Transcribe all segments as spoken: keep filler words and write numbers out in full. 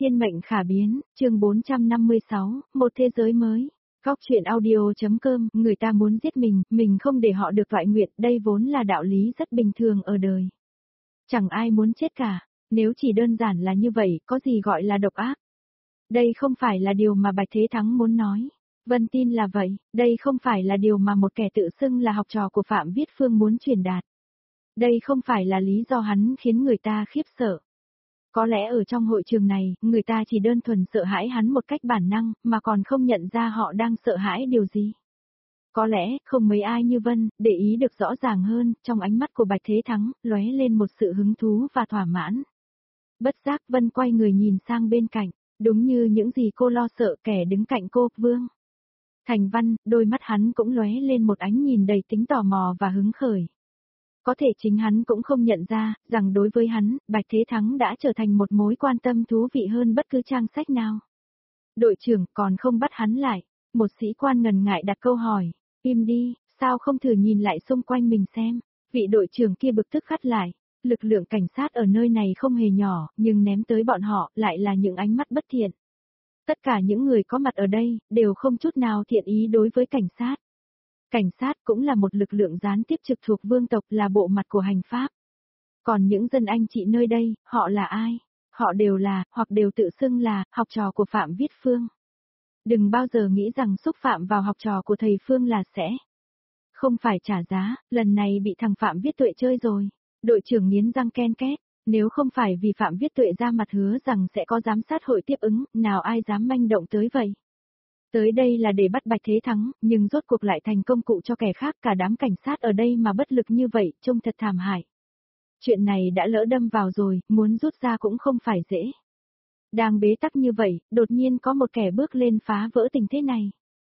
Thiên mệnh khả biến, chương bốn trăm năm mươi sáu, một thế giới mới. Góc truyện audio.com, người ta muốn giết mình, mình không để họ được toại nguyện, đây vốn là đạo lý rất bình thường ở đời. Chẳng ai muốn chết cả, nếu chỉ đơn giản là như vậy, có gì gọi là độc ác. Đây không phải là điều mà Bạch Thế Thắng muốn nói. Vân tin là vậy, đây không phải là điều mà một kẻ tự xưng là học trò của Phạm Viết Phương muốn truyền đạt. Đây không phải là lý do hắn khiến người ta khiếp sợ. Có lẽ ở trong hội trường này, người ta chỉ đơn thuần sợ hãi hắn một cách bản năng, mà còn không nhận ra họ đang sợ hãi điều gì. Có lẽ, không mấy ai như Vân, để ý được rõ ràng hơn, trong ánh mắt của Bạch Thế Thắng, lóe lên một sự hứng thú và thỏa mãn. Bất giác Vân quay người nhìn sang bên cạnh, đúng như những gì cô lo sợ kẻ đứng cạnh cô, Vương. Thành Văn, đôi mắt hắn cũng lóe lên một ánh nhìn đầy tính tò mò và hứng khởi. Có thể chính hắn cũng không nhận ra, rằng đối với hắn, Bạch Thế Thắng đã trở thành một mối quan tâm thú vị hơn bất cứ trang sách nào. Đội trưởng còn không bắt hắn lại, một sĩ quan ngần ngại đặt câu hỏi, im đi, sao không thử nhìn lại xung quanh mình xem, vị đội trưởng kia bực tức khắt lại, lực lượng cảnh sát ở nơi này không hề nhỏ, nhưng ném tới bọn họ lại là những ánh mắt bất thiện. Tất cả những người có mặt ở đây, đều không chút nào thiện ý đối với cảnh sát. Cảnh sát cũng là một lực lượng gián tiếp trực thuộc vương tộc, là bộ mặt của hành pháp. Còn những dân anh chị nơi đây, họ là ai? Họ đều là, hoặc đều tự xưng là, học trò của Phạm Viết Phương. Đừng bao giờ nghĩ rằng xúc phạm vào học trò của thầy Phương là sẽ không phải trả giá, lần này bị thằng Phạm Viết Tuệ chơi rồi. Đội trưởng nghiến răng ken két, nếu không phải vì Phạm Viết Tuệ ra mặt hứa rằng sẽ có giám sát hội tiếp ứng, nào ai dám manh động tới vậy? Tới đây là để bắt Bạch Thế Thắng, nhưng rốt cuộc lại thành công cụ cho kẻ khác, cả đám cảnh sát ở đây mà bất lực như vậy, trông thật thảm hại. Chuyện này đã lỡ đâm vào rồi, muốn rút ra cũng không phải dễ. Đang bế tắc như vậy, đột nhiên có một kẻ bước lên phá vỡ tình thế này.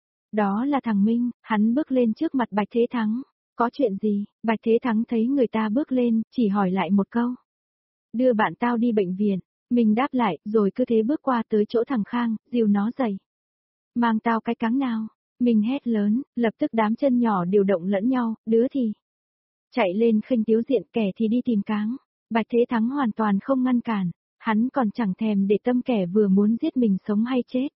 Đó là thằng Minh, hắn bước lên trước mặt Bạch Thế Thắng. Có chuyện gì? Bạch Thế Thắng thấy người ta bước lên, chỉ hỏi lại một câu. Đưa bạn tao đi bệnh viện. Mình đáp lại, rồi cứ thế bước qua tới chỗ thằng Khang, dìu nó dậy. Mang tao cái cáng nào? Mình hét lớn, lập tức đám chân nhỏ điều động lẫn nhau, đứa thì chạy lên khinh tiếu diện, kẻ thì đi tìm cáng. Bạch Thế Thắng hoàn toàn không ngăn cản, hắn còn chẳng thèm để tâm kẻ vừa muốn giết mình sống hay chết.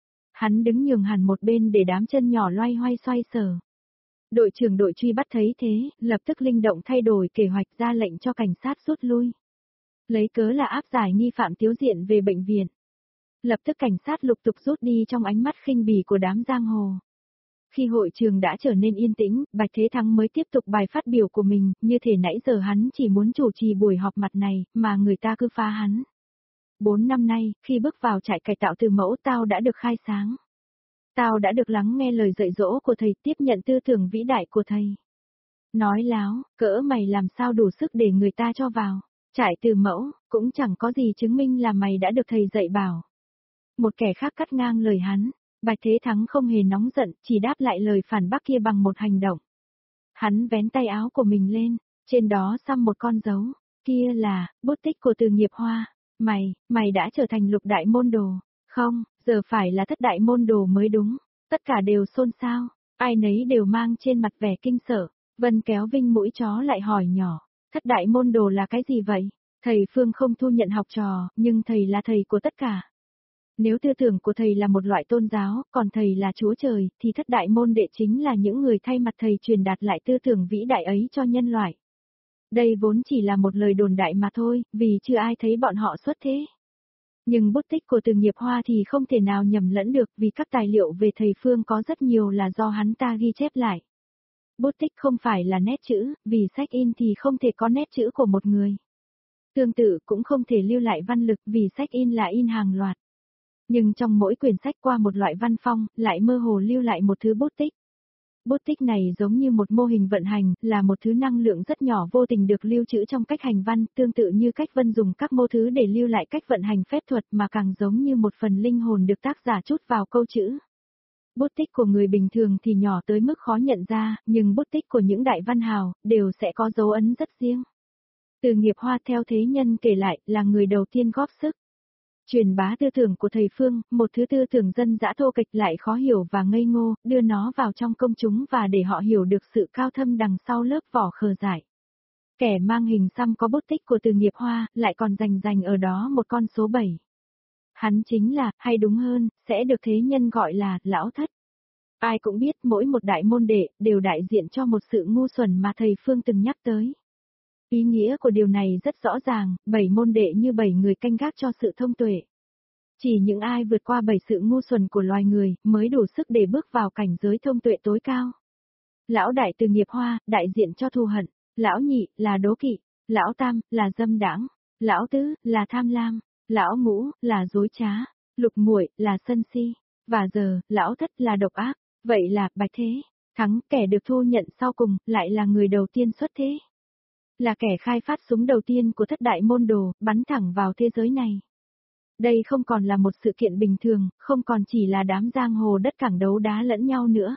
Hắn đứng nhường hẳn một bên để đám chân nhỏ loay hoay xoay sở. Đội trưởng đội truy bắt thấy thế, lập tức linh động thay đổi kế hoạch, ra lệnh cho cảnh sát rút lui. Lấy cớ là áp giải nghi phạm tiếu diện về bệnh viện. Lập tức cảnh sát lục tục rút đi trong ánh mắt khinh bỉ của đám giang hồ. Khi hội trường đã trở nên yên tĩnh, Bạch Thế Thắng mới tiếp tục bài phát biểu của mình, như thể nãy giờ hắn chỉ muốn chủ trì buổi họp mặt này, mà người ta cứ phá hắn. Bốn năm nay, khi bước vào trại cải tạo từ mẫu, tao đã được khai sáng. Tao đã được lắng nghe lời dạy dỗ của thầy, tiếp nhận tư tưởng vĩ đại của thầy. Nói láo, cỡ mày làm sao đủ sức để người ta cho vào. Trại từ mẫu, cũng chẳng có gì chứng minh là mày đã được thầy dạy bảo. Một kẻ khác cắt ngang lời hắn, Bạch Thế Thắng không hề nóng giận, chỉ đáp lại lời phản bác kia bằng một hành động. Hắn vén tay áo của mình lên, trên đó xăm một con dấu, kia là, bút tích của Từ Nghiệp Hoa. Mày, mày đã trở thành lục đại môn đồ, không, giờ phải là thất đại môn đồ mới đúng. Tất cả đều xôn xao, ai nấy đều mang trên mặt vẻ kinh sợ. Vân kéo Vinh mũi chó lại hỏi nhỏ, thất đại môn đồ là cái gì vậy? Thầy Phương không thu nhận học trò, nhưng thầy là thầy của tất cả. Nếu tư tưởng của thầy là một loại tôn giáo, còn thầy là Chúa Trời, thì thất đại môn đệ chính là những người thay mặt thầy truyền đạt lại tư tưởng vĩ đại ấy cho nhân loại. Đây vốn chỉ là một lời đồn đại mà thôi, vì chưa ai thấy bọn họ xuất thế. Nhưng bút tích của Từ Nghiệp Hoa thì không thể nào nhầm lẫn được, vì các tài liệu về thầy Phương có rất nhiều là do hắn ta ghi chép lại. Bút tích không phải là nét chữ, vì sách in thì không thể có nét chữ của một người. Tương tự cũng không thể lưu lại văn lực, vì sách in là in hàng loạt. Nhưng trong mỗi quyển sách qua một loại văn phong, lại mơ hồ lưu lại một thứ bút tích. Bút tích này giống như một mô hình vận hành, là một thứ năng lượng rất nhỏ vô tình được lưu trữ trong cách hành văn, tương tự như cách Vân dùng các mô thứ để lưu lại cách vận hành phép thuật, mà càng giống như một phần linh hồn được tác giả trút vào câu chữ. Bút tích của người bình thường thì nhỏ tới mức khó nhận ra, nhưng bút tích của những đại văn hào, đều sẽ có dấu ấn rất riêng. Từ Nghiệp Hoa theo thế nhân kể lại, là người đầu tiên góp sức truyền bá tư tưởng của thầy Phương, một thứ tư tưởng dân dã thô kệch lại khó hiểu và ngây ngô, đưa nó vào trong công chúng và để họ hiểu được sự cao thâm đằng sau lớp vỏ khờ dại. Kẻ mang hình xăm có bút tích của Từ Nghiệp Hoa, lại còn rành rành ở đó một con số bảy. Hắn chính là, hay đúng hơn, sẽ được thế nhân gọi là, lão thất. Ai cũng biết mỗi một đại môn đệ, đều đại diện cho một sự ngu xuẩn mà thầy Phương từng nhắc tới. Ý nghĩa của điều này rất rõ ràng, bảy môn đệ như bảy người canh gác cho sự thông tuệ. Chỉ những ai vượt qua bảy sự ngu xuẩn của loài người, mới đủ sức để bước vào cảnh giới thông tuệ tối cao. Lão đại từ nghiệp hoa, đại diện cho thù hận. Lão nhị, là đố kỵ. Lão tam, là dâm đãng. Lão tứ, là tham lam. Lão ngũ, là dối trá. Lục muội, là sân si. Và giờ, lão thất là độc ác. Vậy là, Bạch Thế, thắng, kẻ được thu nhận sau cùng, lại là người đầu tiên xuất thế. Là kẻ khai phát súng đầu tiên của thất đại môn đồ, bắn thẳng vào thế giới này. Đây không còn là một sự kiện bình thường, không còn chỉ là đám giang hồ đất cảng đấu đá lẫn nhau nữa.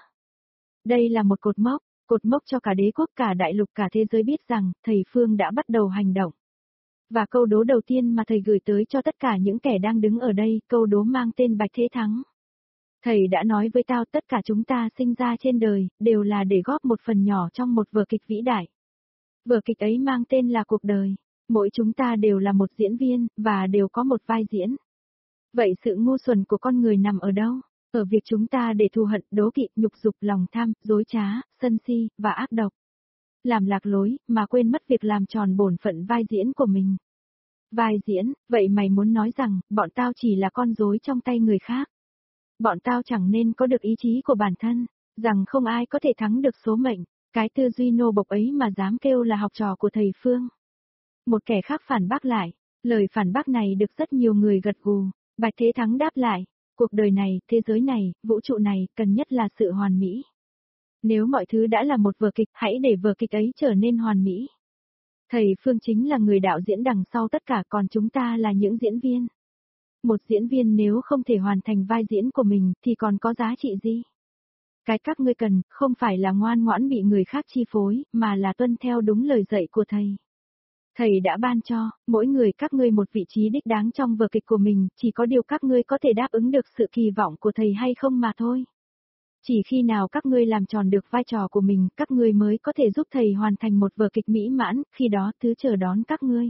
Đây là một cột mốc, cột mốc cho cả đế quốc, cả đại lục, cả thế giới biết rằng, thầy Phương đã bắt đầu hành động. Và câu đố đầu tiên mà thầy gửi tới cho tất cả những kẻ đang đứng ở đây, câu đố mang tên Bạch Thế Thắng. Thầy đã nói với tao tất cả chúng ta sinh ra trên đời, đều là để góp một phần nhỏ trong một vở kịch vĩ đại. Vở kịch ấy mang tên là cuộc đời. Mỗi chúng ta đều là một diễn viên, và đều có một vai diễn. Vậy sự ngu xuẩn của con người nằm ở đâu? Ở việc chúng ta để thù hận, đố kỵ, nhục dục, lòng tham, dối trá, sân si, và ác độc. Làm lạc lối, mà quên mất việc làm tròn bổn phận vai diễn của mình. Vai diễn, vậy mày muốn nói rằng, bọn tao chỉ là con rối trong tay người khác. Bọn tao chẳng nên có được ý chí của bản thân, rằng không ai có thể thắng được số mệnh. Cái tư duy nô bộc ấy mà dám kêu là học trò của thầy Phương. Một kẻ khác phản bác lại, lời phản bác này được rất nhiều người gật gù. Bạch Thế Thắng đáp lại, cuộc đời này, thế giới này, vũ trụ này, cần nhất là sự hoàn mỹ. Nếu mọi thứ đã là một vở kịch, hãy để vở kịch ấy trở nên hoàn mỹ. Thầy Phương chính là người đạo diễn đằng sau tất cả, còn chúng ta là những diễn viên. Một diễn viên nếu không thể hoàn thành vai diễn của mình, thì còn có giá trị gì? Cái các ngươi cần, không phải là ngoan ngoãn bị người khác chi phối, mà là tuân theo đúng lời dạy của thầy. Thầy đã ban cho, mỗi người các ngươi một vị trí đích đáng trong vở kịch của mình, chỉ có điều các ngươi có thể đáp ứng được sự kỳ vọng của thầy hay không mà thôi. Chỉ khi nào các ngươi làm tròn được vai trò của mình, các ngươi mới có thể giúp thầy hoàn thành một vở kịch mỹ mãn, khi đó thứ chờ đón các ngươi.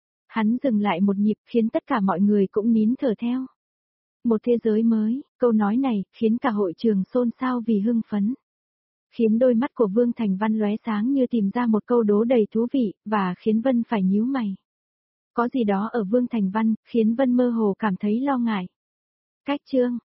Hắn dừng lại một nhịp, khiến tất cả mọi người cũng nín thở theo. Một thế giới mới, câu nói này, khiến cả hội trường xôn xao vì hưng phấn. Khiến đôi mắt của Vương Thành Văn lóe sáng như tìm ra một câu đố đầy thú vị, và khiến Vân phải nhíu mày. Có gì đó ở Vương Thành Văn, khiến Vân mơ hồ cảm thấy lo ngại. Cách chương